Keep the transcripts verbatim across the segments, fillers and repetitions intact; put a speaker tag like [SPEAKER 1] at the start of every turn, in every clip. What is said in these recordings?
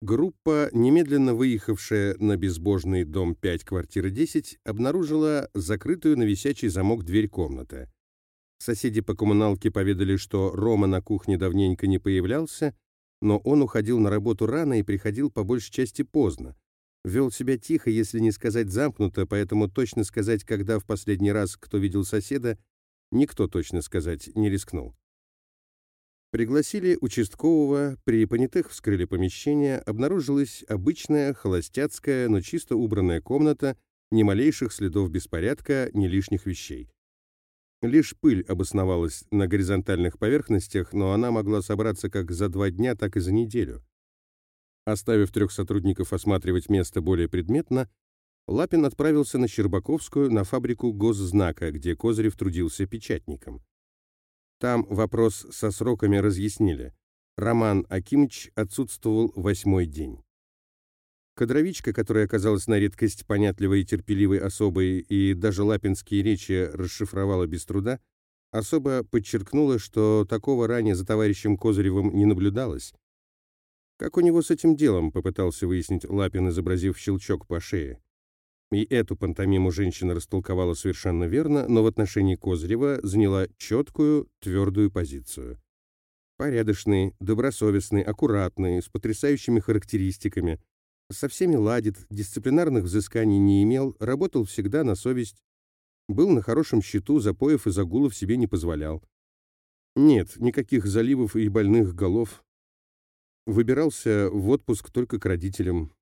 [SPEAKER 1] Группа, немедленно выехавшая на безбожный дом пять, квартира десять, обнаружила закрытую на висячий замок дверь комнаты. Соседи по коммуналке поведали, что Рома на кухне давненько не появлялся, но он уходил на работу рано и приходил по большей части поздно. Вел себя тихо, если не сказать замкнуто, поэтому точно сказать, когда в последний раз кто видел соседа, никто точно сказать не рискнул. Пригласили участкового, при понятых вскрыли помещение, обнаружилась обычная, холостяцкая, но чисто убранная комната, ни малейших следов беспорядка, ни лишних вещей. Лишь пыль обосновалась на горизонтальных поверхностях, но она могла собраться как за два дня, так и за неделю. Оставив трех сотрудников осматривать место более предметно, Лапин отправился на Щербаковскую, на фабрику госзнака, где Козырев трудился печатником. Там вопрос со сроками разъяснили. Роман Акимыч отсутствовал восьмой день. Кадровичка, которая оказалась на редкость понятливой и терпеливой особой и даже лапинские речи расшифровала без труда, особо подчеркнула, что такого ранее за товарищем Козыревым не наблюдалось. Как у него с этим делом, попытался выяснить Лапин, изобразив щелчок по шее. И эту пантомиму женщина растолковала совершенно верно, но в отношении Козырева заняла четкую, твердую позицию. Порядочный, добросовестный, аккуратный, с потрясающими характеристиками, со всеми ладит, дисциплинарных взысканий не имел, работал всегда на совесть, был на хорошем счету, запоев и загулов себе не позволял. Нет, никаких заливов и больных голов. Выбирался в отпуск только к родителям.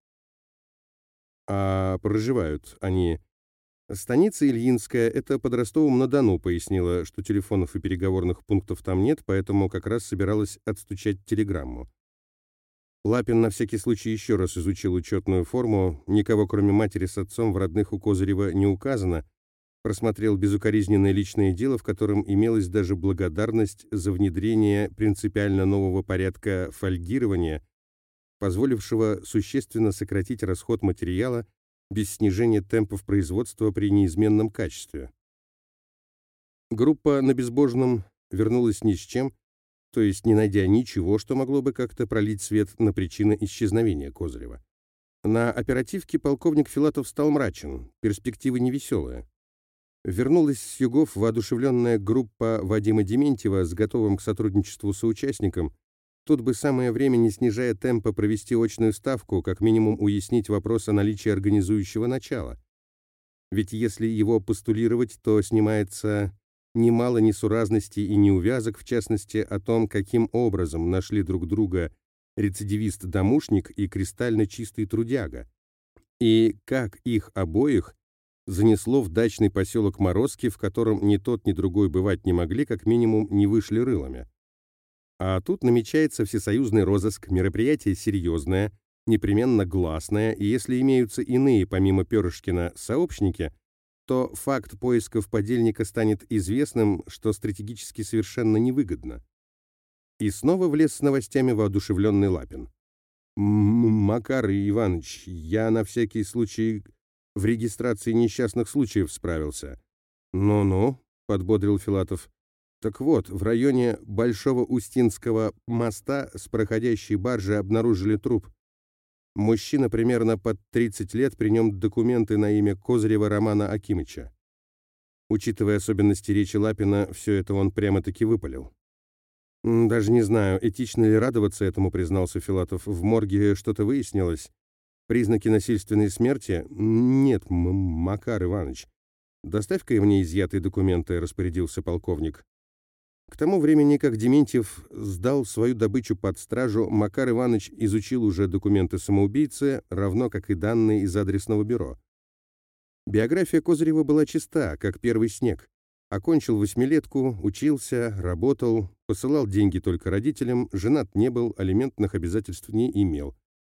[SPEAKER 1] А проживают они... Станица Ильинская — это под Ростовом-на-Дону, пояснила, что телефонов и переговорных пунктов там нет, поэтому как раз собиралась отстучать телеграмму. Лапин на всякий случай еще раз изучил учетную форму, никого кроме матери с отцом в родных у Козырева не указано, просмотрел безукоризненное личное дело, в котором имелась даже благодарность за внедрение принципиально нового порядка фольгирования, позволившего существенно сократить расход материала без снижения темпов производства при неизменном качестве. Группа на Безбожном вернулась ни с чем, то есть не найдя ничего, что могло бы как-то пролить свет на причины исчезновения Козырева. На оперативке полковник Филатов стал мрачен, перспективы невеселые. Вернулась с югов воодушевленная группа Вадима Дементьева с готовым к сотрудничеству соучастником. Тут бы самое время, не снижая темпа, провести очную ставку, как минимум уяснить вопрос о наличии организующего начала. Ведь если его постулировать, то снимается немало несуразностей и неувязок, в частности, о том, каким образом нашли друг друга рецидивист-домушник и кристально чистый трудяга, и как их обоих занесло в дачный поселок Морозки, в котором ни тот, ни другой бывать не могли, как минимум не вышли рылами. А тут намечается всесоюзный розыск, мероприятие серьезное, непременно гласное, и если имеются иные, помимо Перышкина, сообщники, то факт поисков подельника станет известным, что стратегически совершенно невыгодно. И снова влез с новостями воодушевленный Лапин. «М, «Макар Иванович, я на всякий случай в регистрации несчастных случаев справился». «Ну-ну», — подбодрил Филатов. Так вот, в районе Большого Устинского моста с проходящей баржи обнаружили труп. Мужчина примерно под тридцать лет, при нем документы на имя Козырева Романа Акимыча. Учитывая особенности речи Лапина, все это он прямо-таки выпалил. «М, «Даже не знаю, этично ли радоваться этому», — признался Филатов. «В морге что-то выяснилось? Признаки насильственной смерти? Нет, М Макар Иванович. Доставь-ка мне изъятые документы», — распорядился полковник. К тому времени, как Дементьев сдал свою добычу под стражу, Макар Иванович изучил уже документы самоубийцы, равно как и данные из адресного бюро. Биография Козырева была чиста, как первый снег. Окончил восьмилетку, учился, работал, посылал деньги только родителям, женат не был, алиментных обязательств не имел.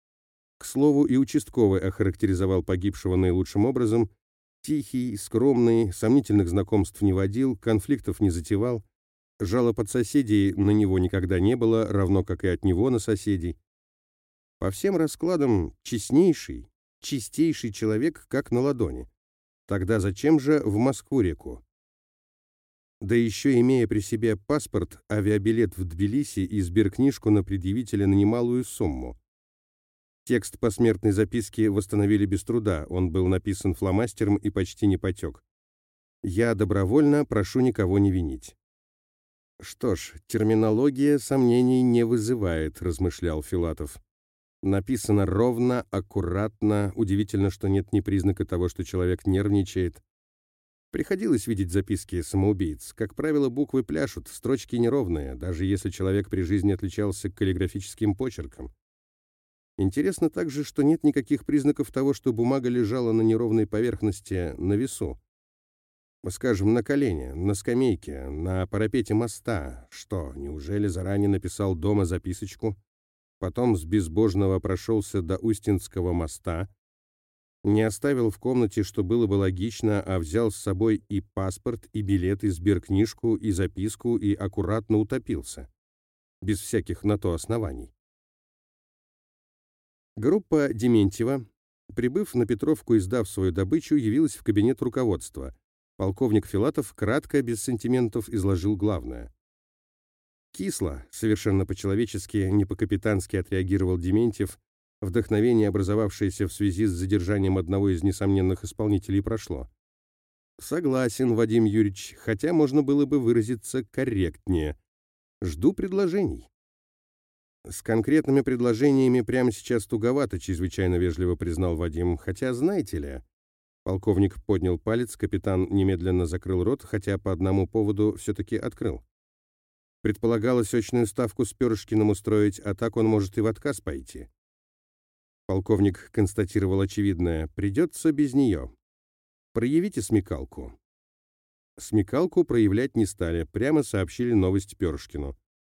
[SPEAKER 1] К слову, и участковый охарактеризовал погибшего наилучшим образом: тихий, скромный, сомнительных знакомств не водил, конфликтов не затевал. Жалоб от соседей на него никогда не было, равно как и от него на соседей. По всем раскладам честнейший, чистейший человек, как на ладони. Тогда зачем же в Москву-реку? Да еще имея при себе паспорт, авиабилет в Тбилиси и сберкнижку на предъявителя на немалую сумму. Текст посмертной записки восстановили без труда, он был написан фломастером и почти не потек. «Я добровольно прошу никого не винить». «Что ж, терминология сомнений не вызывает», — размышлял Филатов. «Написано ровно, аккуратно, удивительно, что нет ни признака того, что человек нервничает. Приходилось видеть записки самоубийц. Как правило, буквы пляшут, строчки неровные, даже если человек при жизни отличался каллиграфическим почерком. Интересно также, что нет никаких признаков того, что бумага лежала на неровной поверхности, на весу. Скажем, на колене, на скамейке, на парапете моста. Что, неужели заранее написал дома записочку? Потом с безбожного прошелся до Устинского моста, не оставил в комнате, что было бы логично, а взял с собой и паспорт, и билет, и сберкнижку, и записку, и аккуратно утопился. Без всяких на то оснований. Группа Дементьева, прибыв на Петровку и сдав свою добычу, явилась в кабинет руководства. Полковник Филатов кратко, без сантиментов, изложил главное. Кисло, совершенно по-человечески, не по-капитански отреагировал Дементьев. Вдохновение, образовавшееся в связи с задержанием одного из несомненных исполнителей, прошло. «Согласен, Вадим Юрьевич, хотя можно было бы выразиться корректнее. Жду предложений». «С конкретными предложениями прямо сейчас туговато», — чрезвычайно вежливо признал Вадим. «Хотя, знаете ли...» Полковник поднял палец, капитан немедленно закрыл рот, хотя по одному поводу все-таки открыл. Предполагалось очную ставку с Перышкиным устроить, а так он может и в отказ пойти. Полковник констатировал очевидное: придется без нее. Проявите смекалку. Смекалку проявлять не стали, прямо сообщили новость Перышкину.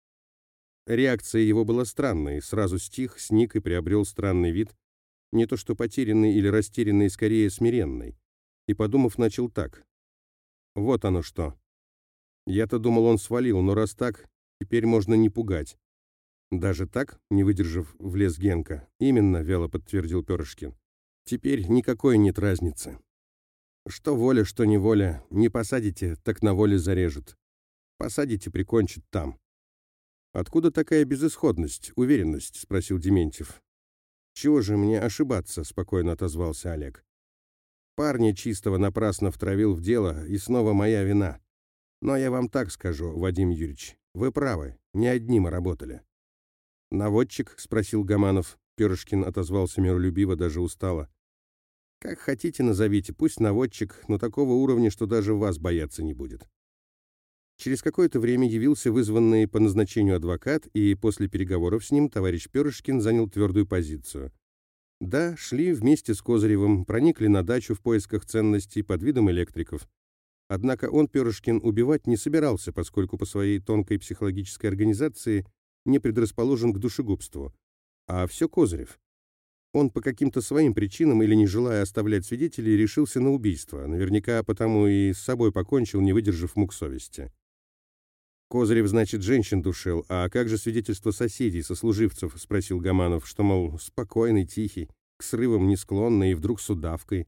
[SPEAKER 1] Реакция его была странной, сразу стих, сник и приобрел странный вид, не то что потерянный или растерянный, скорее смиренный. И, подумав, начал так. «Вот оно что. Я-то думал, он свалил, но раз так, теперь можно не пугать». «Даже так?» — не выдержав, влез Генка. «Именно», — вяло подтвердил Перышкин. «Теперь никакой нет разницы. Что воля, что неволя. Не посадите, так на воле зарежут. Посадите, прикончат там». «Откуда такая безысходность, уверенность?» — спросил Дементьев. «Чего же мне ошибаться?» — спокойно отозвался Олег. «Парня чистого напрасно втравил в дело, и снова моя вина. Но я вам так скажу, Вадим Юрьевич, вы правы, не одни мы работали». «Наводчик?» — спросил Гаманов. Перышкин отозвался миролюбиво, даже устало. «Как хотите назовите, пусть наводчик, но такого уровня, что даже вас бояться не будет». Через какое-то время явился вызванный по назначению адвокат, и после переговоров с ним товарищ Перышкин занял твердую позицию. Да, шли вместе с Козыревым, проникли на дачу в поисках ценностей под видом электриков. Однако он, Перышкин, убивать не собирался, поскольку по своей тонкой психологической организации не предрасположен к душегубству. А все Козырев. Он по каким-то своим причинам или не желая оставлять свидетелей, решился на убийство. Наверняка потому и с собой покончил, не выдержав мук совести. «Козырев, значит, женщин душил. А как же свидетельство соседей, сослуживцев?» — спросил Гаманов, что, мол, спокойный, тихий, к срывам не склонный и вдруг с удавкой.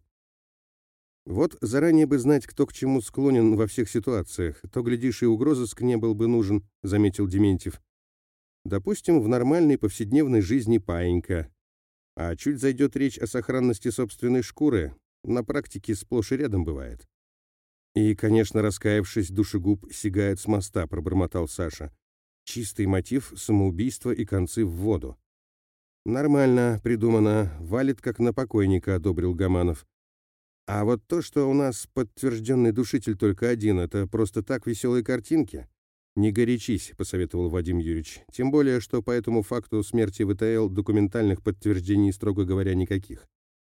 [SPEAKER 1] «Вот заранее бы знать, кто к чему склонен во всех ситуациях, то, глядишь, и угрозыск не был бы нужен», — заметил Дементьев. «Допустим, в нормальной повседневной жизни паинька. А чуть зайдет речь о сохранности собственной шкуры, на практике сплошь и рядом бывает». «И, конечно, раскаявшись, душегуб сигает с моста», — пробормотал Саша. «Чистый мотив, самоубийство и концы в воду». «Нормально придумано, валит как на покойника», — одобрил Гаманов. «А вот то, что у нас подтвержденный душитель только один, это просто так веселые картинки?» «Не горячись», — посоветовал Вадим Юрьевич. «Тем более, что по этому факту смерти ВТЛ документальных подтверждений, строго говоря, никаких».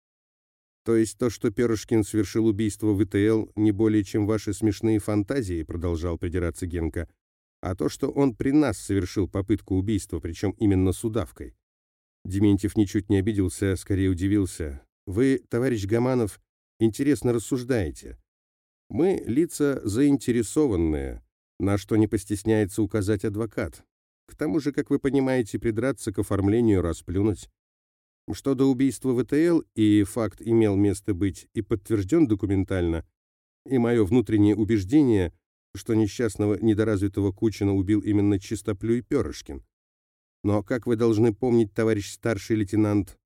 [SPEAKER 1] «То есть то, что Перышкин совершил убийство ВТЛ, не более чем ваши смешные фантазии», — продолжал придираться Генка, «а то, что он при нас совершил попытку убийства, причем именно с удавкой». Дементьев ничуть не обиделся, скорее удивился. «Вы, товарищ Гаманов, интересно рассуждаете. Мы лица заинтересованные, на что не постесняется указать адвокат. К тому же, как вы понимаете, придраться к оформлению, расплюнуть. Что до убийства ВТЛ, и факт имел место быть и подтвержден документально, и мое внутреннее убеждение, что несчастного недоразвитого Кучина убил именно Чистоплюй Перышкин. Но, как вы должны помнить, товарищ старший лейтенант,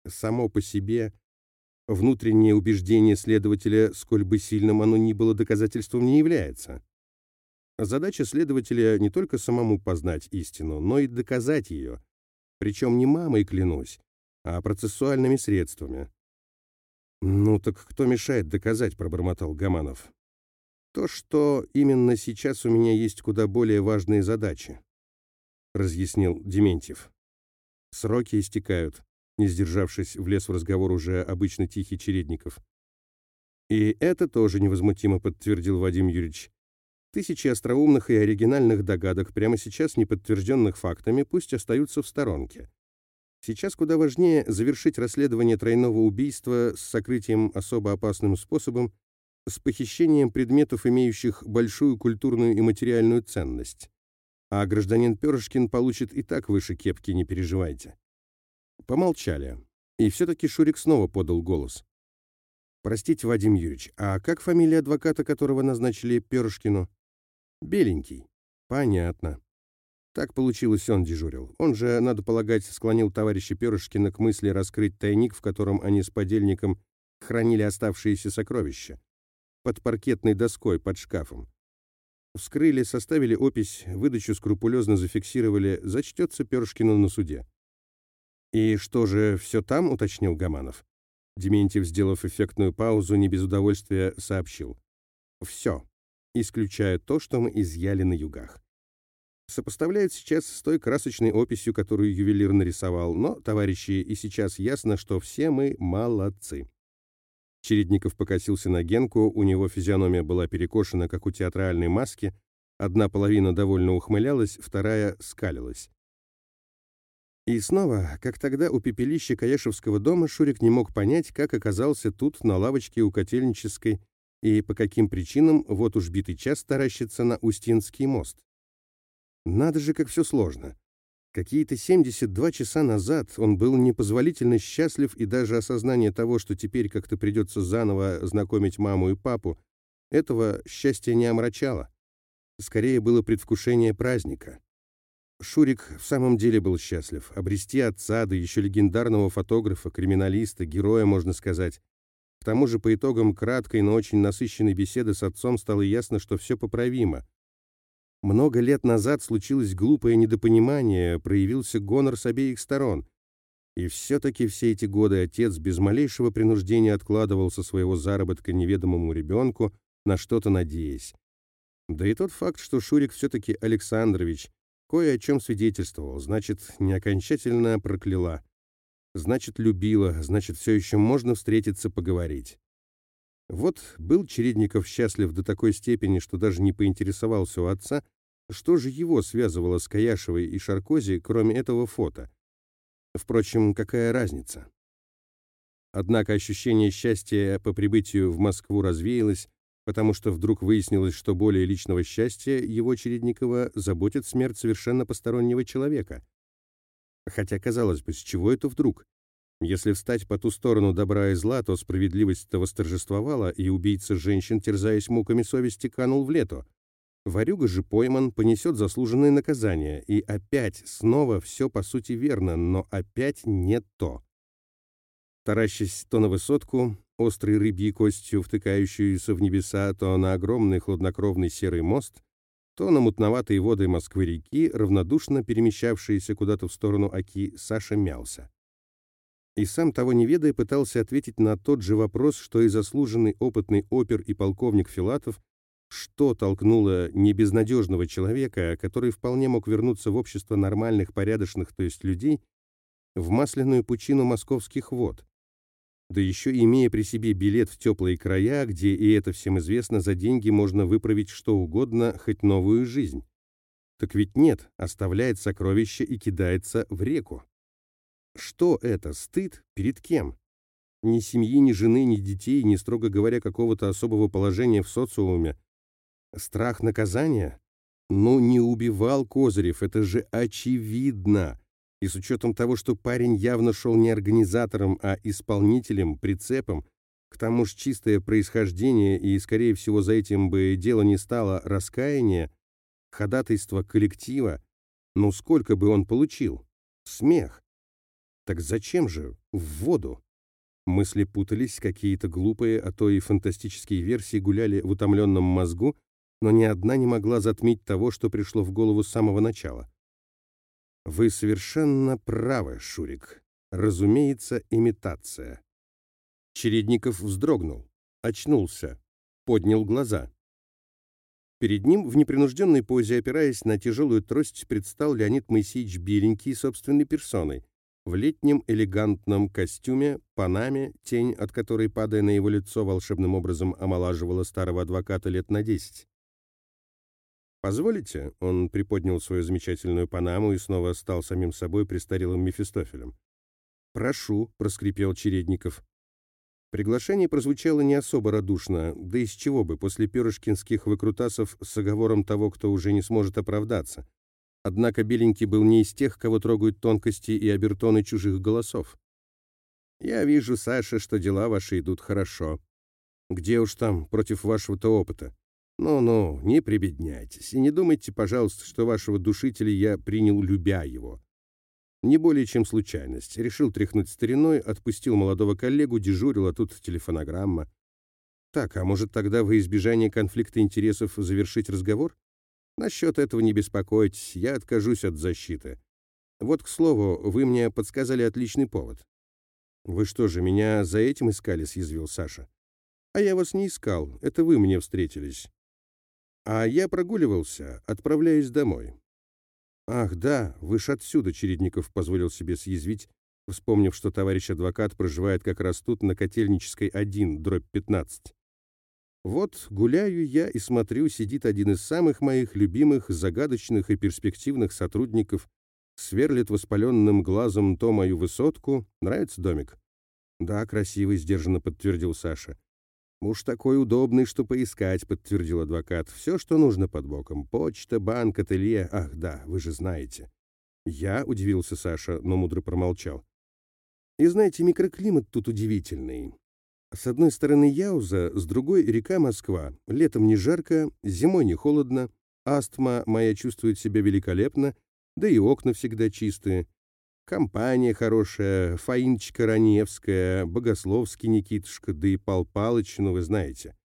[SPEAKER 1] Само по себе внутреннее убеждение следователя, сколь бы сильным оно ни было, доказательством не является. Задача следователя не только самому познать истину, но и доказать ее, причем не мамой, клянусь, а процессуальными средствами. «Ну так кто мешает доказать?» — пробормотал Гаманов. «То, что именно сейчас у меня есть куда более важные задачи», — разъяснил Дементьев. «Сроки истекают», — не сдержавшись, влез в разговор уже обычно тихий Чередников. «И это тоже невозмутимо», — подтвердил Вадим Юрьевич. «Тысячи остроумных и оригинальных догадок, прямо сейчас не подтвержденных фактами, пусть остаются в сторонке. Сейчас куда важнее завершить расследование тройного убийства с сокрытием особо опасным способом, с похищением предметов, имеющих большую культурную и материальную ценность. А гражданин Перышкин получит и так выше кепки, не переживайте». Помолчали. И все-таки Шурик снова подал голос. «Простите, Вадим Юрьевич, а как фамилия адвоката, которого назначили Перышкину?» «Беленький». «Понятно. Так получилось, он дежурил. Он же, надо полагать, склонил товарища Перышкина к мысли раскрыть тайник, в котором они с подельником хранили оставшиеся сокровища. Под паркетной доской, под шкафом. Вскрыли, составили опись, выдачу скрупулезно зафиксировали, зачтется Перышкину на суде». «И что же, все там?» — уточнил Гаманов. Дементьев, сделав эффектную паузу, не без удовольствия сообщил. «Все, исключая то, что мы изъяли на югах. Сопоставляют сейчас с той красочной описью, которую ювелир нарисовал, но, товарищи, и сейчас ясно, что все мы молодцы». Чередников покосился на Генку, у него физиономия была перекошена, как у театральной маски, одна половина довольно ухмылялась, вторая скалилась. И снова, как тогда у пепелища Каяшевского дома, Шурик не мог понять, как оказался тут, на лавочке у Котельнической, и по каким причинам вот уж битый час таращится на Устинский мост. Надо же, как все сложно. Какие-то семьдесят два часа назад он был непозволительно счастлив, и даже осознание того, что теперь как-то придется заново знакомить маму и папу, этого счастья не омрачало. Скорее было предвкушение праздника. Шурик в самом деле был счастлив. Обрести отца, да еще легендарного фотографа, криминалиста, героя, можно сказать. К тому же по итогам краткой, но очень насыщенной беседы с отцом стало ясно, что все поправимо. Много лет назад случилось глупое недопонимание, проявился гонор с обеих сторон. И все-таки все эти годы отец без малейшего принуждения откладывал со своего заработка неведомому ребенку, на что-то надеясь. Да и тот факт, что Шурик все-таки Александрович, кое о чем свидетельствовал, значит, не окончательно прокляла. Значит, любила, значит, все еще можно встретиться, поговорить. Вот был Чередников счастлив до такой степени, что даже не поинтересовался у отца, что же его связывало с Каяшевой и Шаркози, кроме этого фото. Впрочем, какая разница? Однако ощущение счастья по прибытию в Москву развеялось, потому что вдруг выяснилось, что более личного счастья его, Чередникова, заботит смерть совершенно постороннего человека. Хотя, казалось бы, с чего это вдруг? Если встать по ту сторону добра и зла, то справедливость-то восторжествовала, и убийца женщин, терзаясь муками совести, канул в лету. Ворюга же пойман, понесет заслуженное наказание, и опять, снова все по сути верно, но опять не то. Таращась то на высотку, острой рыбьей костью, втыкающуюся в небеса, то на огромный хладнокровный серый мост, то на мутноватые воды Москвы-реки, равнодушно перемещавшиеся куда-то в сторону Оки, Саша мялся. И сам того не ведая пытался ответить на тот же вопрос, что и заслуженный опытный опер и полковник Филатов, что толкнуло небезнадежного человека, который вполне мог вернуться в общество нормальных, порядочных, то есть людей, в масляную пучину московских вод. Да еще имея при себе билет в теплые края, где, и это всем известно, за деньги можно выправить что угодно, хоть новую жизнь. Так ведь нет, оставляет сокровища и кидается в реку. Что это? Стыд? Перед кем? Ни семьи, ни жены, ни детей, ни, строго говоря, какого-то особого положения в социуме. Страх наказания? Ну, не убивал Козырев, это же очевидно. И с учетом того, что парень явно шел не организатором, а исполнителем, прицепом, к тому же чистое происхождение, и, скорее всего, за этим бы дело не стало раскаяние, ходатайство коллектива, ну сколько бы он получил? Смех. Так зачем же? В воду. Мысли путались, какие-то глупые, а то и фантастические версии гуляли в утомленном мозгу, но ни одна не могла затмить того, что пришло в голову с самого начала. Вы совершенно правы, Шурик. Разумеется, имитация. Чередников вздрогнул, очнулся, поднял глаза. Перед ним в непринужденной позе, опираясь на тяжелую трость, предстал Леонид Моисеевич Беленький собственной персоной, в летнем элегантном костюме, панаме, тень от которой, падая на его лицо, волшебным образом омолаживала старого адвоката лет на десять. «Позволите?» — он приподнял свою замечательную панаму и снова стал самим собой престарелым Мефистофелем. «Прошу», — проскрипел Чередников. Приглашение прозвучало не особо радушно, да из чего бы, после пёрышкинских выкрутасов с оговором того, кто уже не сможет оправдаться. Однако Беленький был не из тех, кого трогают тонкости и обертоны чужих голосов. «Я вижу, Саша, что дела ваши идут хорошо. Где уж там, против вашего-то опыта. Ну-ну, не прибедняйтесь, и не думайте, пожалуйста, что вашего душителя я принял, любя его. Не более чем случайность. Решил тряхнуть стариной, отпустил молодого коллегу, дежурил, а тут телефонограмма. Так, а может тогда во избежание конфликта интересов завершить разговор? Насчет этого не беспокойтесь, я откажусь от защиты. Вот, к слову, вы мне подсказали отличный повод». «Вы что же, меня за этим искали?» — съязвил Саша. «А я вас не искал, это вы мне встретились. А я прогуливался, отправляюсь домой». «Ах, да, вы ж отсюда», — Чередников позволил себе съязвить, вспомнив, что товарищ адвокат проживает как раз тут, на Котельнической один, дробь пятнадцать. «Вот гуляю я и смотрю, сидит один из самых моих любимых, загадочных и перспективных сотрудников, сверлит воспаленным глазом то мою высотку. Нравится домик?» «Да, красивый», — сдержанно подтвердил Саша. «Уж такой удобный, что поискать», — подтвердил адвокат. «Все, что нужно под боком. Почта, банк, ателье. Ах, да, вы же знаете». «Я?» — удивился Саша, но мудро промолчал. «И знаете, микроклимат тут удивительный. С одной стороны Яуза, с другой река Москва. Летом не жарко, зимой не холодно. Астма моя чувствует себя великолепно, да и окна всегда чистые. Компания хорошая, Фаиночка Раневская, Богословский Никитушка, да и Пал Палыч, ну вы знаете».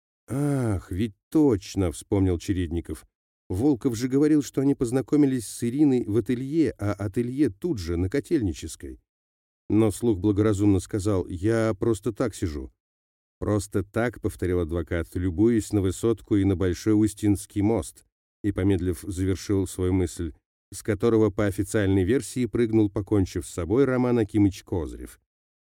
[SPEAKER 1] «Ах, ведь точно», — вспомнил Чередников. «Волков же говорил, что они познакомились с Ириной в ателье, а ателье тут же, на Котельнической». Но вслух благоразумно сказал: «Я просто так сижу». «Просто так», — повторил адвокат, любуясь на высотку и на Большой Устинский мост, и, помедлив, завершил свою мысль, с которого по официальной версии прыгнул, покончив с собой, Роман Акимыч Козырев.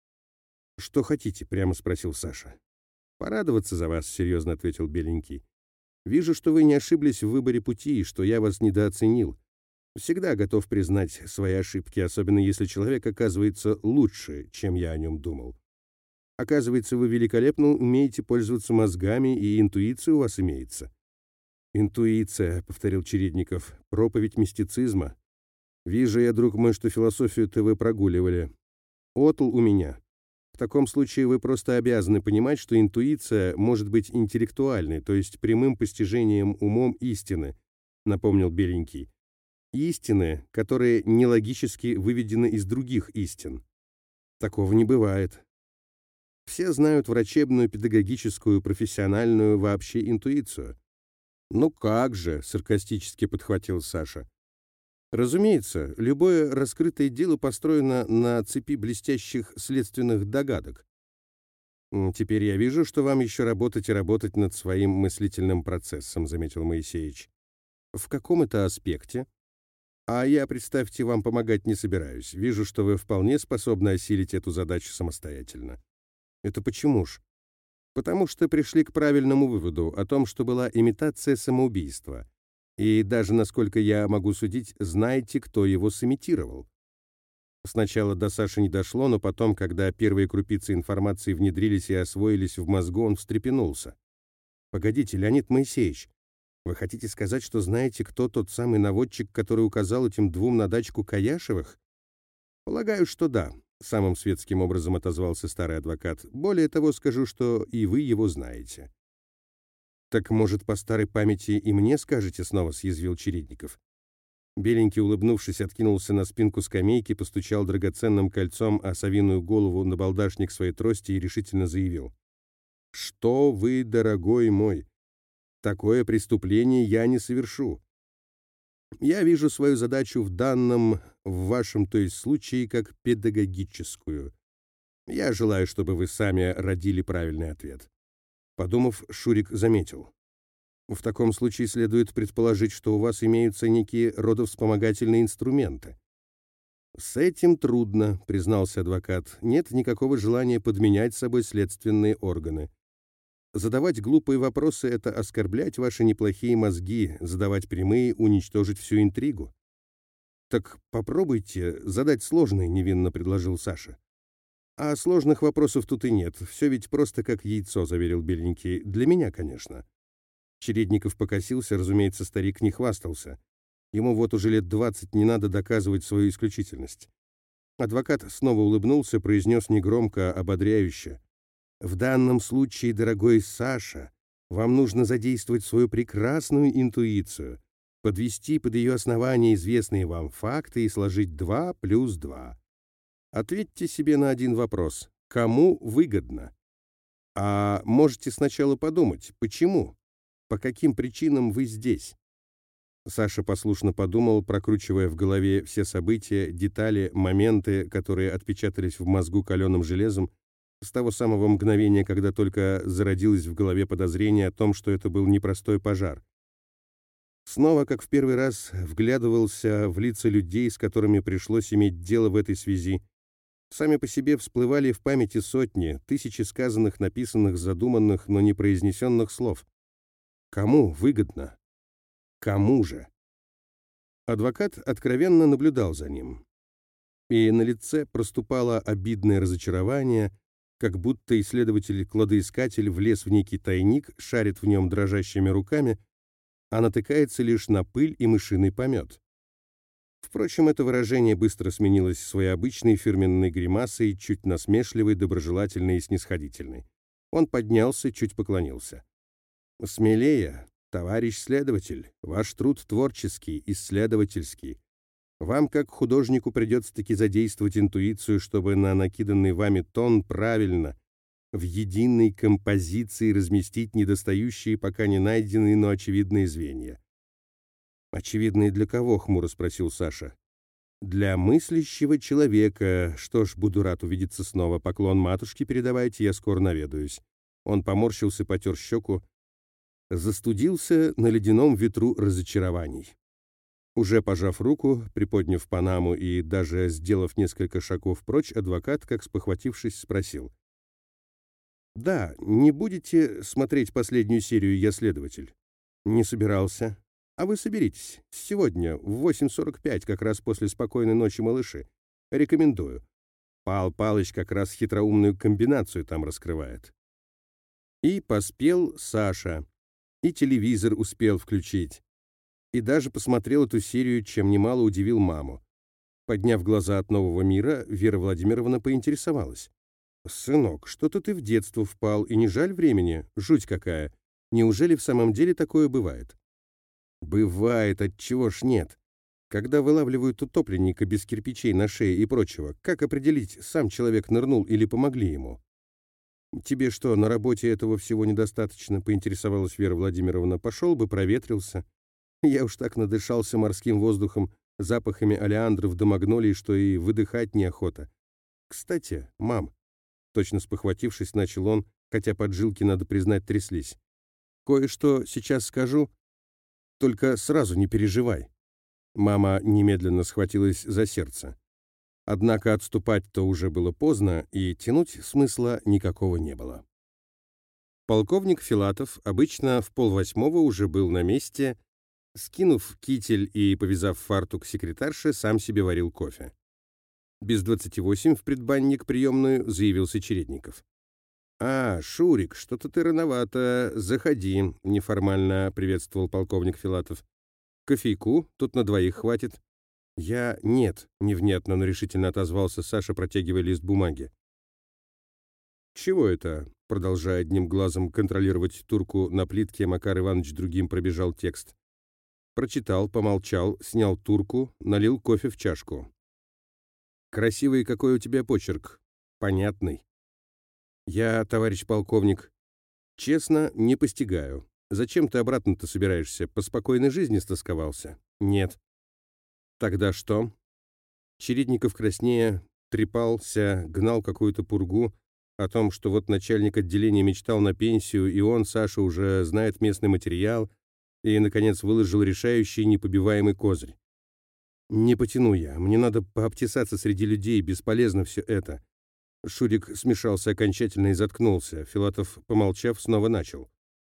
[SPEAKER 1] «Что хотите?» — прямо спросил Саша. «Порадоваться за вас», — серьезно ответил Беленький. «Вижу, что вы не ошиблись в выборе пути и что я вас недооценил. Всегда готов признать свои ошибки, особенно если человек оказывается лучше, чем я о нем думал. Оказывается, вы великолепно умеете пользоваться мозгами, и интуиция у вас имеется». «Интуиция», — повторил Чередников, — «проповедь мистицизма. Вижу я, друг мой, что философию-то вы прогуливали. Отл у меня. В таком случае вы просто обязаны понимать, что интуиция может быть интеллектуальной, то есть прямым постижением умом истины», — напомнил Беленький. «Истины, которые нелогически выведены из других истин. Такого не бывает. Все знают врачебную, педагогическую, профессиональную, вообще интуицию». «Ну как же», — саркастически подхватил Саша. «Разумеется, любое раскрытое дело построено на цепи блестящих следственных догадок. Теперь я вижу, что вам еще работать и работать над своим мыслительным процессом», — заметил Моисеевич. «В каком это аспекте?» «А я, представьте, вам помогать не собираюсь. Вижу, что вы вполне способны осилить эту задачу самостоятельно». «Это почему ж?» «Потому что пришли к правильному выводу о том, что была имитация самоубийства. И даже, насколько я могу судить, знаете, кто его сымитировал». Сначала до Саши не дошло, но потом, когда первые крупицы информации внедрились и освоились в мозгу, он встрепенулся. «Погодите, Леонид Моисеевич, вы хотите сказать, что знаете, кто тот самый наводчик, который указал этим двум на дачку Каяшевых?» «Полагаю, что да», — самым светским образом отозвался старый адвокат. «Более того, скажу, что и вы его знаете». «Так, может, по старой памяти и мне скажете?» — снова съязвил Чередников. Беленький, улыбнувшись, откинулся на спинку скамейки, постучал драгоценным кольцом о совиную голову на балдашник своей трости и решительно заявил: «Что вы, дорогой мой, такое преступление я не совершу. Я вижу свою задачу в данном, в вашем, то есть случае, как педагогическую. Я желаю, чтобы вы сами родили правильный ответ». Подумав, Шурик заметил: «В таком случае следует предположить, что у вас имеются некие родовспомогательные инструменты». «С этим трудно», — признался адвокат. «Нет никакого желания подменять собой следственные органы. Задавать глупые вопросы — это оскорблять ваши неплохие мозги, задавать прямые — уничтожить всю интригу». «Так попробуйте задать сложные», — невинно предложил Саша. «А сложных вопросов тут и нет. Все ведь просто как яйцо», — заверил Беленький. «Для меня, конечно». Чередников покосился, разумеется, старик не хвастался. Ему вот уже лет двадцать, не надо доказывать свою исключительность. Адвокат снова улыбнулся, произнес негромко, ободряюще: «В данном случае, дорогой Саша, вам нужно задействовать свою прекрасную интуицию, подвести под ее основание известные вам факты и сложить два плюс два. Ответьте себе на один вопрос: кому выгодно? А можете сначала подумать, почему? По каким причинам вы здесь?» Саша послушно подумал, прокручивая в голове все события, детали, моменты, которые отпечатались в мозгу каленым железом с того самого мгновения, когда только зародилось в голове подозрение о том, что это был непростой пожар. Снова, как в первый раз, вглядывался в лица людей, с которыми пришлось иметь дело в этой связи. Сами по себе всплывали в памяти сотни, тысячи сказанных, написанных, задуманных, но не произнесенных слов. Кому выгодно? Кому же? Адвокат откровенно наблюдал за ним. И на лице проступало обидное разочарование, как будто исследователь-кладоискатель влез в некий тайник, шарит в нем дрожащими руками, а натыкается лишь на пыль и мышиный помет. Впрочем, это выражение быстро сменилось своей обычной фирменной гримасой, чуть насмешливой, доброжелательной и снисходительной. Он поднялся, чуть поклонился. «Смелее, товарищ следователь, ваш труд творческий, исследовательский. Вам, как художнику, придется-таки задействовать интуицию, чтобы на накиданный вами тон правильно, в единой композиции разместить недостающие, пока не найденные, но очевидные звенья». «Очевидные для кого?» — хмуро спросил Саша. «Для мыслящего человека. Что ж, буду рад увидеться снова. Поклон матушке передавайте, я скоро наведаюсь». Он поморщился, потер щеку, застудился на ледяном ветру разочарований. Уже пожав руку, приподняв панаму и даже сделав несколько шагов прочь, адвокат, как спохватившись, спросил: «Да, не будете смотреть последнюю серию «Я следователь»?» «Не собирался. А вы соберитесь. Сегодня в восемь сорок пять, как раз после «Спокойной ночи, малыши». Рекомендую. Пал Палыч как раз хитроумную комбинацию там раскрывает». И поспел Саша. И телевизор успел включить. И даже посмотрел эту серию, чем немало удивил маму. Подняв глаза от нового мира, Вера Владимировна поинтересовалась: «Сынок, что-то ты в детство впал, и не жаль времени? Жуть какая! Неужели в самом деле такое бывает?» «Бывает, отчего ж нет. Когда вылавливают утопленника без кирпичей на шее и прочего, как определить, сам человек нырнул или помогли ему?» «Тебе что, на работе этого всего недостаточно?» — поинтересовалась Вера Владимировна. «Пошел бы, проветрился. Я уж так надышался морским воздухом, запахами олеандров да магнолий, что и выдыхать неохота. Кстати, мам», — точно спохватившись, начал он, хотя поджилки, надо признать, тряслись, «кое-что сейчас скажу, только сразу не переживай». Мама немедленно схватилась за сердце. Однако отступать-то уже было поздно, и тянуть смысла никакого не было. Полковник Филатов обычно в полвосьмого уже был на месте, скинув китель и повязав фартук секретарше, сам себе варил кофе. Без двадцати восемь в предбанник приемную заявился Чередников. «А, Шурик, что-то ты рановато. Заходи», — неформально приветствовал полковник Филатов. «Кофейку? Тут на двоих хватит». «Я... нет», — невнятно, но решительно отозвался Саша, протягивая лист бумаги. «Чего это?» — продолжая одним глазом контролировать турку на плитке, Макар Иванович другим пробежал текст. Прочитал, помолчал, снял турку, налил кофе в чашку. «Красивый какой у тебя почерк. Понятный. Я, товарищ полковник, честно, не постигаю. Зачем ты обратно-то собираешься? По спокойной жизни стосковался? Нет. Тогда что?» Чередников краснея трепался, гнал какую-то пургу о том, что вот начальник отделения мечтал на пенсию, и он, Саша, уже знает местный материал, и, наконец, выложил решающий непобиваемый козырь. «Не потяну я, мне надо пообтесаться среди людей, бесполезно все это». Шурик смешался окончательно и заткнулся. Филатов, помолчав, снова начал.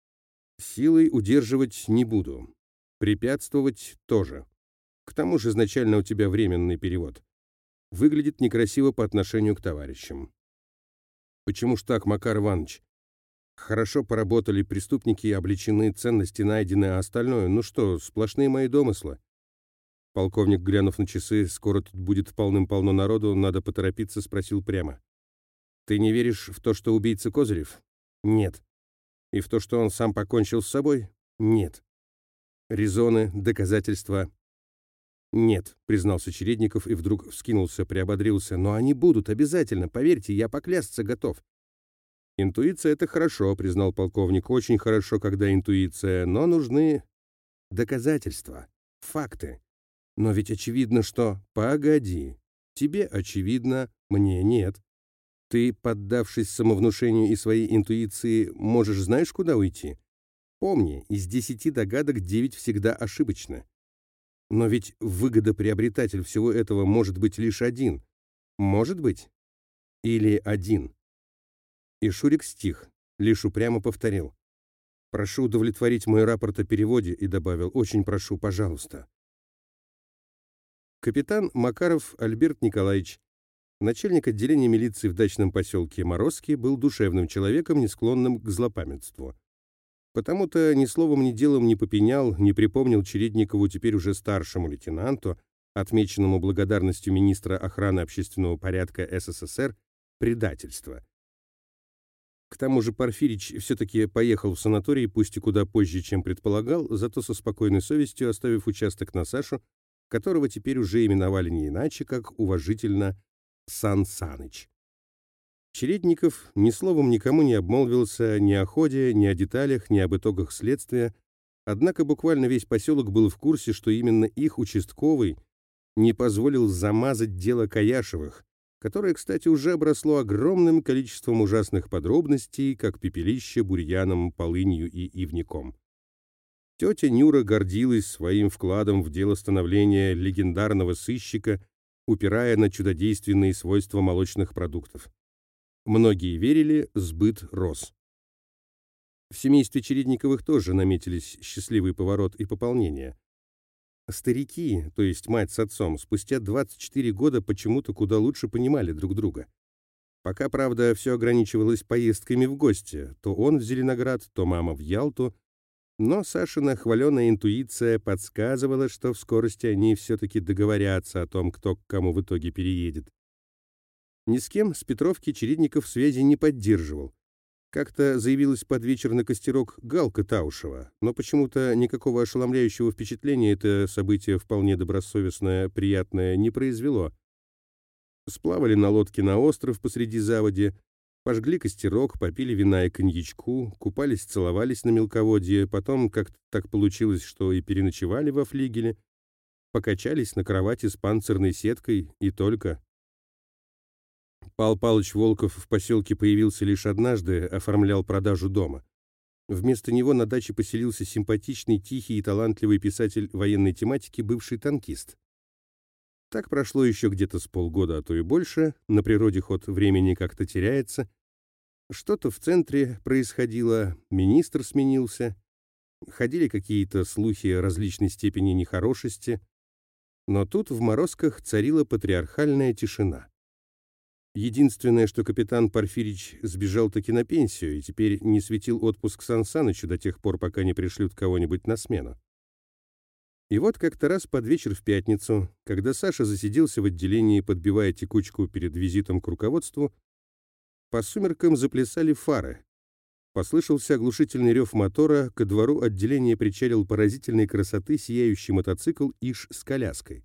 [SPEAKER 1] «Силой удерживать не буду. Препятствовать тоже. К тому же изначально у тебя временный перевод. Выглядит некрасиво по отношению к товарищам». «Почему ж так, Макар Иванович? Хорошо поработали, преступники обличены, ценности найдены, а остальное, ну что, сплошные мои домыслы». Полковник, глянув на часы, скоро тут будет полным-полно народу, надо поторопиться, спросил прямо. «Ты не веришь в то, что убийца Козырев?» «Нет». «И в то, что он сам покончил с собой?» «Нет». «Резоны, доказательства?» «Нет», — признался Чередников и вдруг вскинулся, приободрился. «Но они будут, обязательно, поверьте, я поклясться готов». «Интуиция — это хорошо», — признал полковник. «Очень хорошо, когда интуиция, но нужны доказательства, факты. Но ведь очевидно, что... Погоди. Тебе очевидно, мне нет. Ты, поддавшись самовнушению и своей интуиции, можешь знаешь, куда уйти? Помни, из десяти догадок девять всегда ошибочно. Но ведь выгодоприобретатель всего этого может быть лишь один. Может быть? Или один?» И Шурик стих, лишь упрямо повторил. «Прошу удовлетворить мой рапорт о переводе», и добавил: «Очень прошу, пожалуйста». Капитан Макаров Альберт Николаевич, начальник отделения милиции в дачном поселке Морозки, был душевным человеком, не склонным к злопамятству. Потому-то ни словом, ни делом не попенял, не припомнил Чередникову, теперь уже старшему лейтенанту, отмеченному благодарностью министра охраны общественного порядка СССР, предательство. К тому же Порфирич все-таки поехал в санаторий, пусть и куда позже, чем предполагал, зато со спокойной совестью оставив участок на Сашу, которого теперь уже именовали не иначе, как уважительно Сан Саныч. Чередников ни словом никому не обмолвился ни о ходе, ни о деталях, ни об итогах следствия, однако буквально весь поселок был в курсе, что именно их участковый не позволил замазать дело Каяшевых, которое, кстати, уже обросло огромным количеством ужасных подробностей, как пепелище бурьяном, полынью и ивником. Тетя Нюра гордилась своим вкладом в дело становления легендарного сыщика, упирая на чудодейственные свойства молочных продуктов. Многие верили, сбыт рос. В семействе Чередниковых тоже наметились счастливый поворот и пополнение. Старики, то есть мать с отцом, спустя двадцать четыре года почему-то куда лучше понимали друг друга. Пока, правда, все ограничивалось поездками в гости, то он в Зеленоград, то мама в Ялту, но Сашина хваленая интуиция подсказывала, что в скорости они все-таки договорятся о том, кто к кому в итоге переедет. Ни с кем с Петровки Чередников связи не поддерживал. Как-то заявилась под вечер на костерок Галка Таушева, но почему-то никакого ошеломляющего впечатления это событие вполне добросовестное, приятное не произвело. Сплавали на лодке на остров посреди заводи, пожгли костерок, попили вина и коньячку, купались, целовались на мелководье, потом как-то так получилось, что и переночевали во флигеле, покачались на кровати с панцирной сеткой и только. Пал Палыч Волков в поселке появился лишь однажды, оформлял продажу дома. Вместо него на даче поселился симпатичный, тихий и талантливый писатель военной тематики, бывший танкист. Так прошло еще где-то с полгода, а то и больше, на природе ход времени как-то теряется. Что-то в центре происходило, министр сменился, ходили какие-то слухи различной степени нехорошести, но тут в Морозках царила патриархальная тишина. Единственное, что капитан Порфирич сбежал-таки на пенсию и теперь не светил отпуск Сан Санычу до тех пор, пока не пришлют кого-нибудь на смену. И вот как-то раз под вечер в пятницу, когда Саша засиделся в отделении, подбивая текучку перед визитом к руководству, по сумеркам заплясали фары. Послышался оглушительный рев мотора, ко двору отделения причалил поразительной красоты сияющий мотоцикл «Иш» с коляской.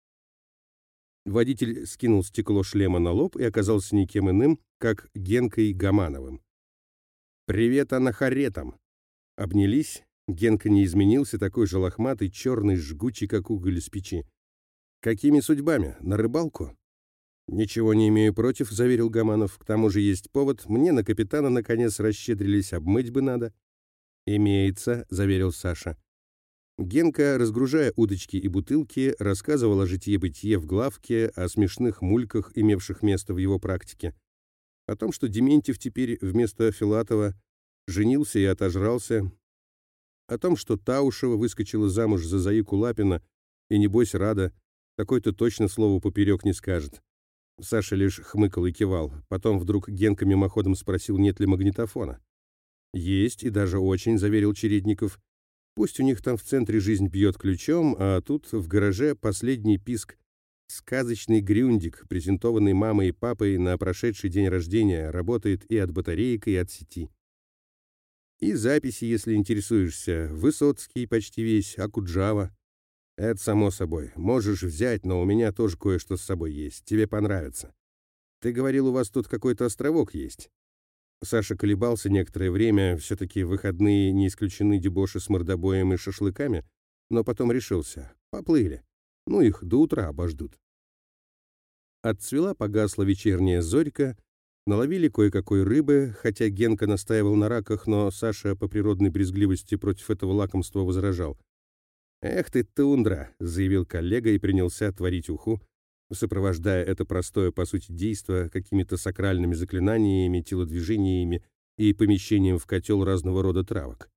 [SPEAKER 1] Водитель скинул стекло шлема на лоб и оказался никем иным, как Генкой Гамановым. «Привет, анахаретам!» Обнялись. Генка не изменился, такой же лохматый, черный, жгучий, как уголь из печи. «Какими судьбами? На рыбалку?» «Ничего не имею против», — заверил Гаманов. «К тому же есть повод. Мне на капитана наконец расщедрились, обмыть бы надо». «Имеется», — заверил Саша. Генка, разгружая удочки и бутылки, рассказывал о житье-бытие в главке, о смешных мульках, имевших место в его практике, о том, что Дементьев теперь вместо Филатова женился и отожрался, о том, что Таушева выскочила замуж за Заику Лапина, и, небось, рада, такой-то точно слово поперек не скажет. Саша лишь хмыкал и кивал. Потом вдруг Генка мимоходом спросил, нет ли магнитофона. «Есть, и даже очень», — заверил Чередников. «Пусть у них там в центре жизнь бьет ключом, а тут в гараже последний писк. Сказочный грюндик, презентованный мамой и папой на прошедший день рождения, работает и от батареек, и от сети. И записи, если интересуешься. Высоцкий почти весь, Акуджава. Это само собой. Можешь взять, но у меня тоже кое-что с собой есть. Тебе понравится. Ты говорил, у вас тут какой-то островок есть?» Саша колебался некоторое время, все-таки в выходные не исключены дебоши с мордобоем и шашлыками, но потом решился. Поплыли. Ну их до утра обождут. Отцвела, погасла вечерняя зорька, наловили кое-какой рыбы, хотя Генка настаивал на раках, но Саша по природной брезгливости против этого лакомства возражал. «Эх ты, тундра!» — заявил коллега и принялся творить уху, сопровождая это простое, по сути, действо какими-то сакральными заклинаниями, телодвижениями и помещением в котел разного рода травок.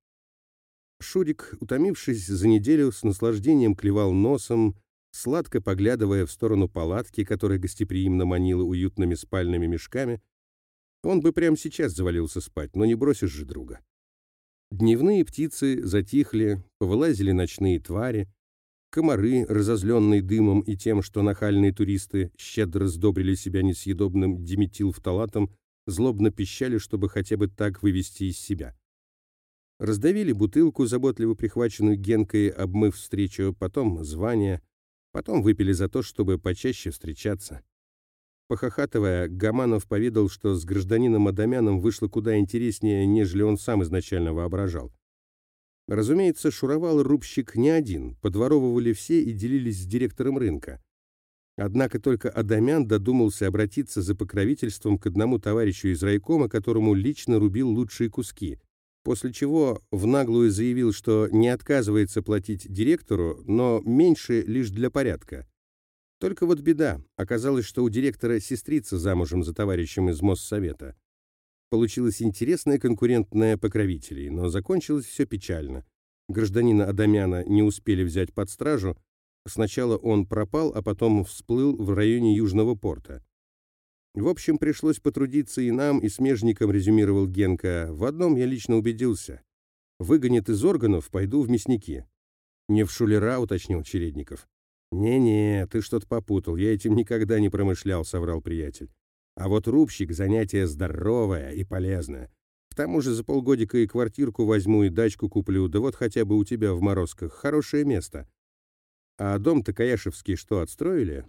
[SPEAKER 1] Шурик, утомившись за неделю, с наслаждением клевал носом, сладко поглядывая в сторону палатки, которая гостеприимно манила уютными спальными мешками. Он бы прямо сейчас завалился спать, но не бросишь же друга. Дневные птицы затихли, повылазили ночные твари, комары, разозленные дымом и тем, что нахальные туристы щедро сдобрили себя несъедобным диметилфталатом, злобно пищали, чтобы хотя бы так вывести из себя. Раздавили бутылку, заботливо прихваченную Генкой, обмыв встречу, потом звание, потом выпили за то, чтобы почаще встречаться. Похохатывая, Гаманов поведал, что с гражданином Адамяном вышло куда интереснее, нежели он сам изначально воображал. Разумеется, шуровал рубщик не один, подворовывали все и делились с директором рынка. Однако только Адамян додумался обратиться за покровительством к одному товарищу из райкома, которому лично рубил лучшие куски, после чего в наглую заявил, что не отказывается платить директору, но меньше лишь для порядка. Только вот беда. Оказалось, что у директора сестрица замужем за товарищем из Моссовета. Получилось интересное конкурентное покровителей, но закончилось все печально. Гражданина Адамяна не успели взять под стражу. Сначала он пропал, а потом всплыл в районе Южного порта. В общем, пришлось потрудиться и нам, и смежникам, резюмировал Генка. В одном я лично убедился. Выгонят из органов, пойду в мясники. Не в шулера, уточнил Чередников. «Не-не, ты что-то попутал, я этим никогда не промышлял», — соврал приятель. «А вот рубщик — занятие здоровое и полезное. К тому же за полгодика и квартирку возьму, и дачку куплю, да вот хотя бы у тебя в Морозках хорошее место. А дом-то Каяшевский что, отстроили?»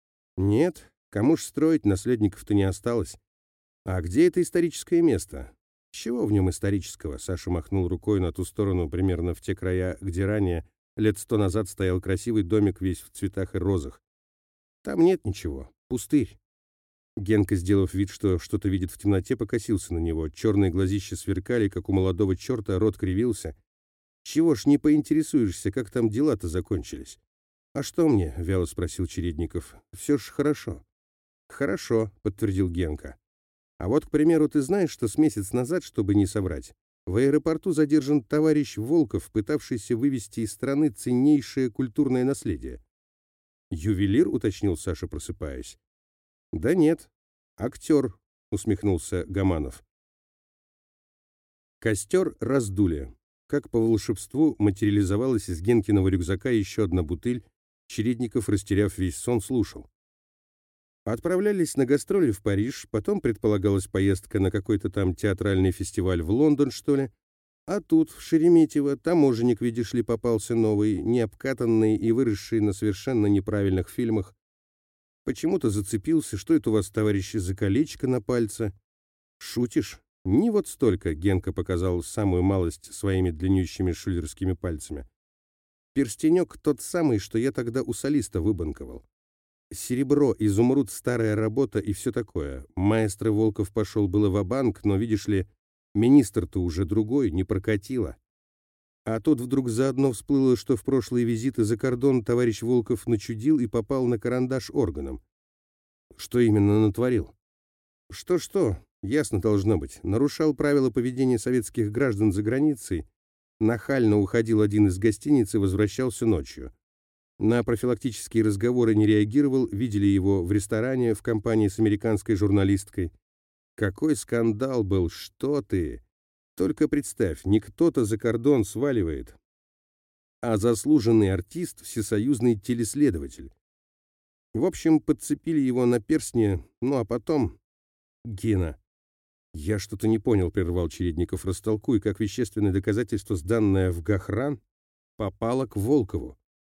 [SPEAKER 1] «Нет, кому ж строить, наследников-то не осталось. А где это историческое место?» «Чего в нем исторического?» — Саша махнул рукой на ту сторону, примерно в те края, где ранее лет сто назад стоял красивый домик весь в цветах и розах. «Там нет ничего. Пустырь». Генка, сделав вид, что что-то видит в темноте, покосился на него. Черные глазища сверкали, как у молодого черта, рот кривился. «Чего ж не поинтересуешься, как там дела-то закончились?» «А что мне?» — вяло спросил Чередников. «Все ж хорошо». «Хорошо», — подтвердил Генка. «А вот, к примеру, ты знаешь, что с месяц назад, чтобы не соврать, в аэропорту задержан товарищ Волков, пытавшийся вывести из страны ценнейшее культурное наследие?» «Ювелир?» — уточнил Саша, просыпаясь. «Да нет, актер», — усмехнулся Гаманов. Костер раздули. Как по волшебству материализовалась из Генкиного рюкзака еще одна бутыль. Чередников, растеряв весь сон, слушал. Отправлялись на гастроли в Париж, потом предполагалась поездка на какой-то там театральный фестиваль в Лондон, что ли. А тут, в Шереметьево, таможенник, видишь ли, попался новый, необкатанный и выросший на совершенно неправильных фильмах. Почему-то зацепился, что это у вас, товарищи, за колечко на пальце. Шутишь? Не вот столько, Генка показал самую малость своими длиннющими шулерскими пальцами. Перстенек тот самый, что я тогда у солиста выбанковал. Серебро, изумруд, старая работа и все такое. Маэстро Волков пошел было ва-банк, но, видишь ли, министр-то уже другой, не прокатило. А тут вдруг заодно всплыло, что в прошлые визиты за кордон товарищ Волков начудил и попал на карандаш органом. Что именно натворил? Что-что, ясно должно быть. Нарушал правила поведения советских граждан за границей, нахально уходил один из гостиниц и возвращался ночью. На профилактические разговоры не реагировал, видели его в ресторане в компании с американской журналисткой. Какой скандал был, что ты! Только представь, не кто-то за кордон сваливает, а заслуженный артист, всесоюзный телеследователь. В общем, подцепили его на перстне, ну а потом... Гена. Я что-то не понял, прервал Чередников, растолкуй, как вещественное доказательство, сданное в Гохран, попало к Волкову.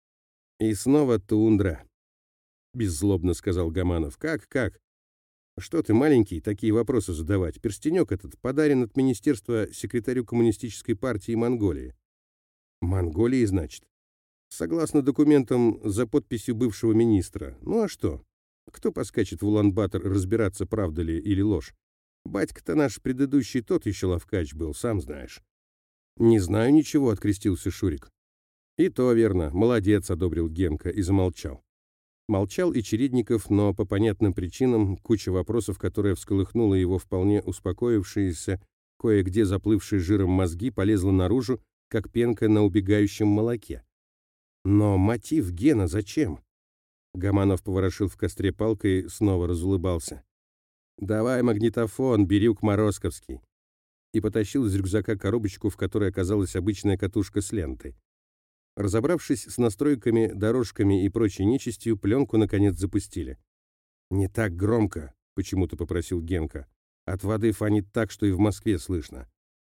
[SPEAKER 1] И снова тундра, беззлобно сказал Гаманов. Как, как? Что ты, маленький, такие вопросы задавать? Перстенек этот подарен от министерства секретарю коммунистической партии Монголии. Монголии, значит? Согласно документам за подписью бывшего министра. Ну а что? Кто поскачет в Улан-Батор разбираться, правда ли или ложь? Батька-то наш предыдущий тот еще ловкач был, сам знаешь. Не знаю ничего, открестился Шурик. И то верно, молодец, одобрил Генка и замолчал. Молчал и Чередников, но по понятным причинам куча вопросов, которая всколыхнула его вполне успокоившиеся, кое-где заплывшие жиром мозги, полезла наружу, как пенка на убегающем молоке. Но мотив Гена зачем? Гаманов поворошил в костре палкой, снова разулыбался. «Давай магнитофон, бирюк морозковский». И потащил из рюкзака коробочку, в которой оказалась обычная катушка с лентой. Разобравшись с настройками, дорожками и прочей нечистью, пленку, наконец, запустили. «Не так громко», — почему-то попросил Генка. «От воды фонит так, что и в Москве слышно».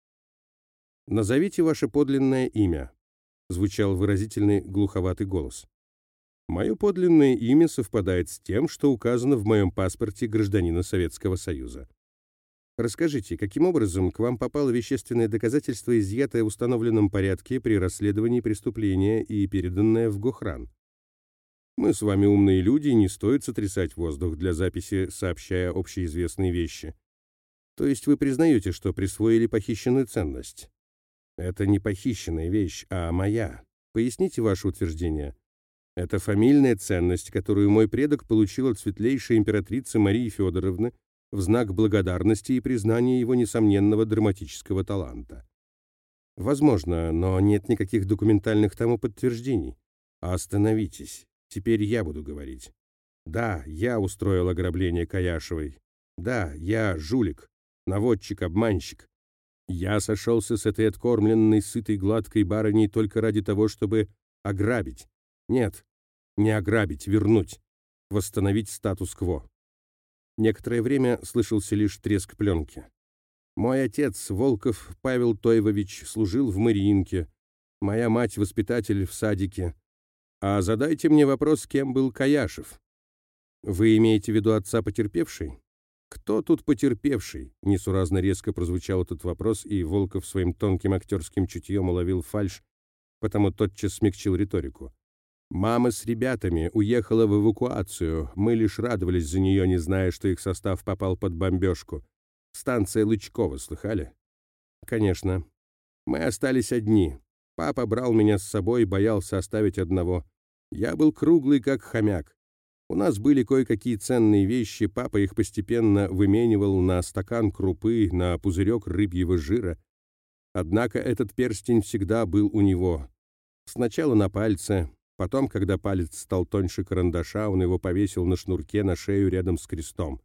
[SPEAKER 1] «Назовите ваше подлинное имя», — звучал выразительный глуховатый голос. «Мое подлинное имя совпадает с тем, что указано в моем паспорте гражданина Советского Союза. Расскажите, каким образом к вам попало вещественное доказательство, изъятое в установленном порядке при расследовании преступления и переданное в Гохран? Мы с вами умные люди, не стоит сотрясать воздух для записи, сообщая общеизвестные вещи. То есть вы признаете, что присвоили похищенную ценность? Это не похищенная вещь, а моя. Поясните ваше утверждение. Это фамильная ценность, которую мой предок получил от светлейшей императрицы Марии Федоровны в знак благодарности и признания его несомненного драматического таланта. Возможно, но нет никаких документальных тому подтверждений. Остановитесь. Теперь я буду говорить. Да, я устроил ограбление Каяшевой. Да, я жулик, наводчик, обманщик. Я сошелся с этой откормленной, сытой, гладкой барыней только ради того, чтобы ограбить. Нет, не ограбить, вернуть, восстановить статус-кво. Некоторое время слышался лишь треск пленки. Мой отец, Волков Павел Тойвович, служил в Мариинке. Моя мать — воспитатель в садике. А задайте мне вопрос, кем был Каяшев. Вы имеете в виду отца потерпевшей? Кто тут потерпевший? Несуразно резко прозвучал этот вопрос, и Волков своим тонким актерским чутьем уловил фальшь, потому тотчас смягчил риторику. Мама с ребятами уехала в эвакуацию. Мы лишь радовались за нее, не зная, что их состав попал под бомбежку. Станция Лычкова, слыхали? Конечно. Мы остались одни. Папа брал меня с собой, боялся оставить одного. Я был круглый, как хомяк. У нас были кое-какие ценные вещи, папа их постепенно выменивал на стакан крупы, на пузырек рыбьего жира. Однако этот перстень всегда был у него. Сначала на пальце. Потом, когда палец стал тоньше карандаша, он его повесил на шнурке на шею рядом с крестом.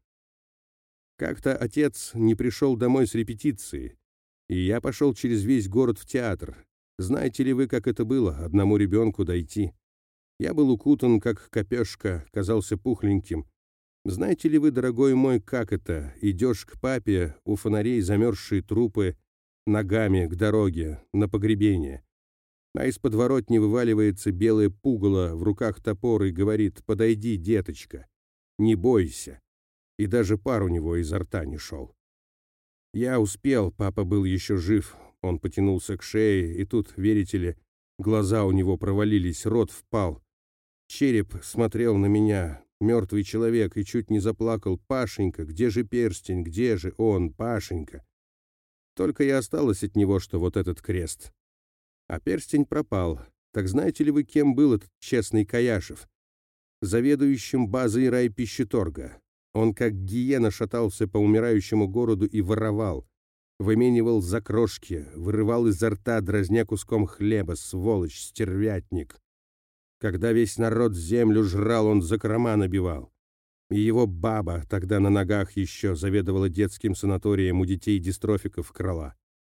[SPEAKER 1] Как-то отец не пришел домой с репетиции, и я пошел через весь город в театр. Знаете ли вы, как это было, одному ребенку дойти? Я был укутан, как копешка, казался пухленьким. Знаете ли вы, дорогой мой, как это? Идешь к папе, у фонарей замерзшие трупы, ногами к дороге, на погребение. А из подворотни вываливается белое пугало, в руках топор и говорит: «Подойди, деточка, не бойся». И даже пар у него изо рта не шел. Я успел, папа был еще жив, он потянулся к шее, и тут, верите ли, глаза у него провалились, рот впал. Череп смотрел на меня, мертвый человек, и чуть не заплакал: «Пашенька, где же перстень, где же он, Пашенька?» Только и осталось от него, что вот этот крест. А перстень пропал. Так знаете ли вы, кем был этот честный Каяшев? Заведующим базой райпищеторга. Он как гиена шатался по умирающему городу и воровал. Выменивал за крошки, вырывал изо рта, дразня куском хлеба, сволочь, стервятник. Когда весь народ землю жрал, он закрома набивал. И его баба, тогда на ногах еще, заведовала детским санаторием, у детей-дистрофиков крала.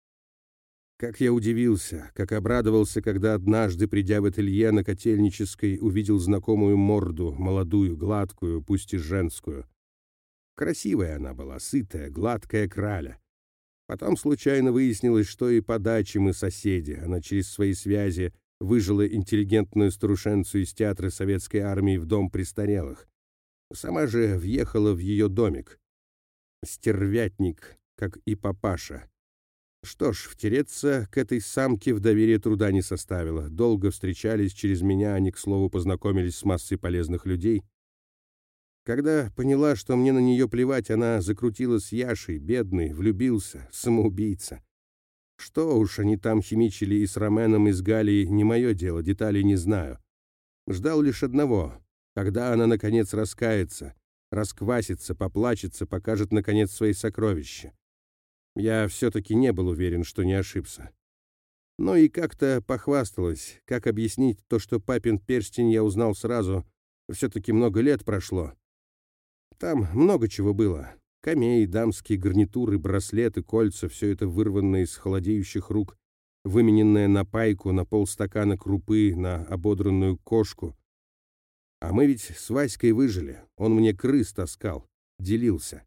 [SPEAKER 1] Как я удивился, как обрадовался, когда однажды, придя в ателье на Котельнической, увидел знакомую морду, молодую, гладкую, пусть и женскую. Красивая она была, сытая, гладкая краля. Потом случайно выяснилось, что и по даче мы соседи. Она через свои связи выжила интеллигентную старушенцу из театра советской армии в дом престарелых. Сама же въехала в ее домик. Стервятник, как и папаша. Что ж, втереться к этой самке в доверие труда не составило. Долго встречались, через меня они, к слову, познакомились с массой полезных людей. Когда поняла, что мне на нее плевать, она закрутила с Яшей, бедный, влюбился, самоубийца. Что уж они там химичили и с Роменом, и с Галией, не мое дело, деталей не знаю. Ждал лишь одного, когда она, наконец, раскается, расквасится, поплачется, покажет, наконец, свои сокровища. Я все-таки не был уверен, что не ошибся. Но и как-то похвасталась, как объяснить то, что папин перстень я узнал сразу, все-таки много лет прошло. Там много чего было. Камей, дамские гарнитуры, браслеты, кольца, все это вырванное из холодеющих рук, вымененное на пайку, на полстакана крупы, на ободранную кошку. А мы ведь с Васькой выжили, он мне крыс таскал, делился.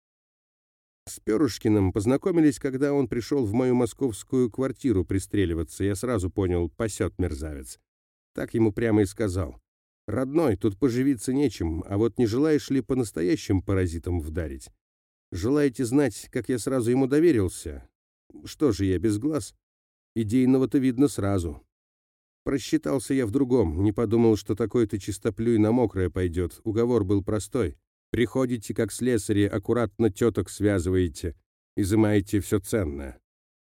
[SPEAKER 1] С Перышкиным познакомились, когда он пришел в мою московскую квартиру пристреливаться. Я сразу понял, пасет мерзавец. Так ему прямо и сказал: «Родной, тут поживиться нечем, а вот не желаешь ли по настоящим паразитам вдарить? Желаете знать, как я сразу ему доверился? Что же я без глаз? Идейного-то видно сразу. Просчитался я в другом, не подумал, что такой-то чистоплюй на мокрое пойдет. Уговор был простой. Приходите, как слесари, аккуратно теток связываете, изымаете все ценное».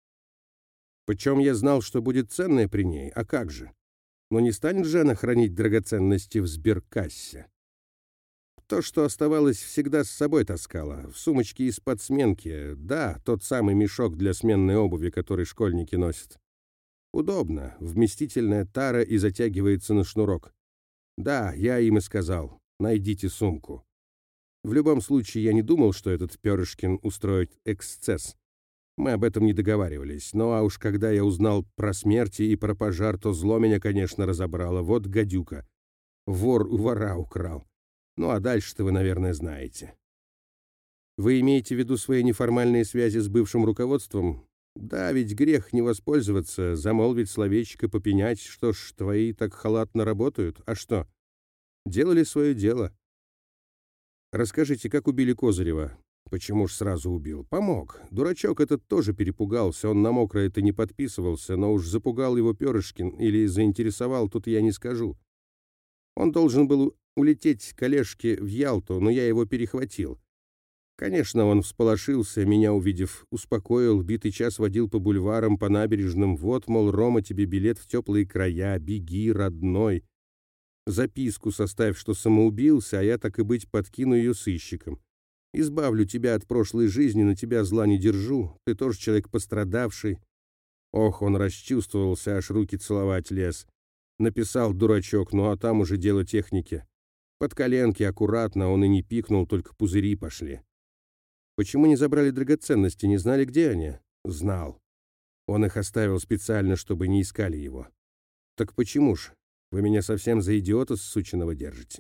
[SPEAKER 1] Причем я знал, что будет ценное при ней, а как же? Но не станет же она хранить драгоценности в сберкассе. То, что оставалось, всегда с собой таскала, в сумочке из-под сменки, да, тот самый мешок для сменной обуви, который школьники носят. Удобно, вместительная тара и затягивается на шнурок. Да, я им и сказал: найдите сумку. В любом случае, я не думал, что этот Перышкин устроит эксцесс. Мы об этом не договаривались. Ну а уж когда я узнал про смерти и про пожар, то зло меня, конечно, разобрало. Вот гадюка. Вор у вора украл. Ну а дальше-то вы, наверное, знаете. Вы имеете в виду свои неформальные связи с бывшим руководством? Да, ведь грех не воспользоваться, замолвить словечко, попенять. Что ж, твои так халатно работают. А что? Делали свое дело. Расскажите, как убили Козырева? Почему ж сразу убил? Помог. Дурачок этот тоже перепугался, он на мокрое-то не подписывался, но уж запугал его Перышкин или заинтересовал, тут я не скажу. Он должен был улететь к Олежке в Ялту, но я его перехватил. Конечно, он всполошился, меня увидев, успокоил, битый час водил по бульварам, по набережным. Вот, мол, Рома, тебе билет в теплые края, беги, родной. Записку составь, что самоубился, а я, так и быть, подкину ее сыщикам. Избавлю тебя от прошлой жизни, на тебя зла не держу, ты тоже человек пострадавший. Ох, он расчувствовался, аж руки целовать лез. Написал дурачок, ну а там уже дело техники. Под коленки аккуратно, он и не пикнул, только пузыри пошли. Почему не забрали драгоценности, не знали, где они? Знал. Он их оставил специально, чтобы не искали его. Так почему ж? Вы меня совсем за идиота сученого держите?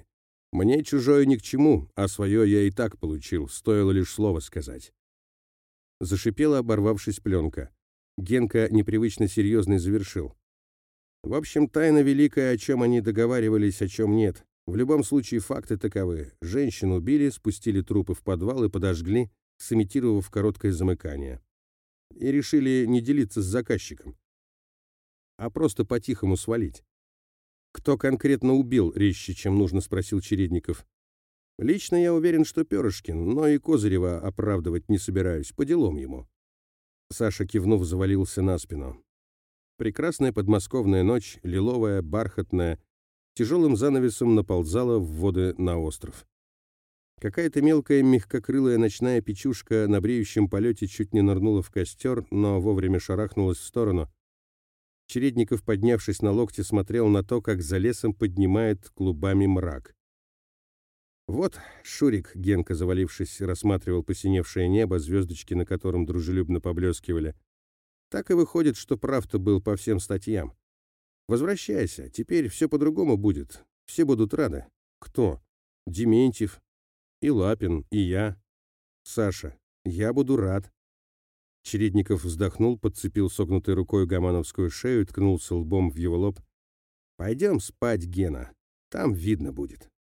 [SPEAKER 1] Мне чужое ни к чему, а свое я и так получил, стоило лишь слово сказать. Зашипела, оборвавшись, пленка. Генка непривычно серьезный завершил. В общем, тайна великая, о чем они договаривались, о чем нет. В любом случае, факты таковы. Женщину убили, спустили трупы в подвал и подожгли, сымитировав короткое замыкание. И решили не делиться с заказчиком, а просто по-тихому свалить. «Кто конкретно убил?» — резче, чем нужно, спросил Чередников. «Лично я уверен, что Перышкин, но и Козырева оправдывать не собираюсь, по делам ему». Саша, кивнув, завалился на спину. Прекрасная подмосковная ночь, лиловая, бархатная, тяжелым занавесом наползала в воды на остров. Какая-то мелкая мягкокрылая ночная печушка на бреющем полете чуть не нырнула в костер, но вовремя шарахнулась в сторону. Чередников, поднявшись на локте, смотрел на то, как за лесом поднимает клубами мрак. «Вот, Шурик», — Генка, завалившись, рассматривал посиневшее небо, звездочки на котором дружелюбно поблескивали. «Так и выходит, что прав-то был по всем статьям. Возвращайся, теперь все по-другому будет. Все будут рады». «Кто?» «Дементьев. И Лапин, и я. Саша, я буду рад». Чередников вздохнул, подцепил согнутой рукой гамановскую шею и ткнулся лбом в его лоб. «Пойдем спать, Гена, там видно будет».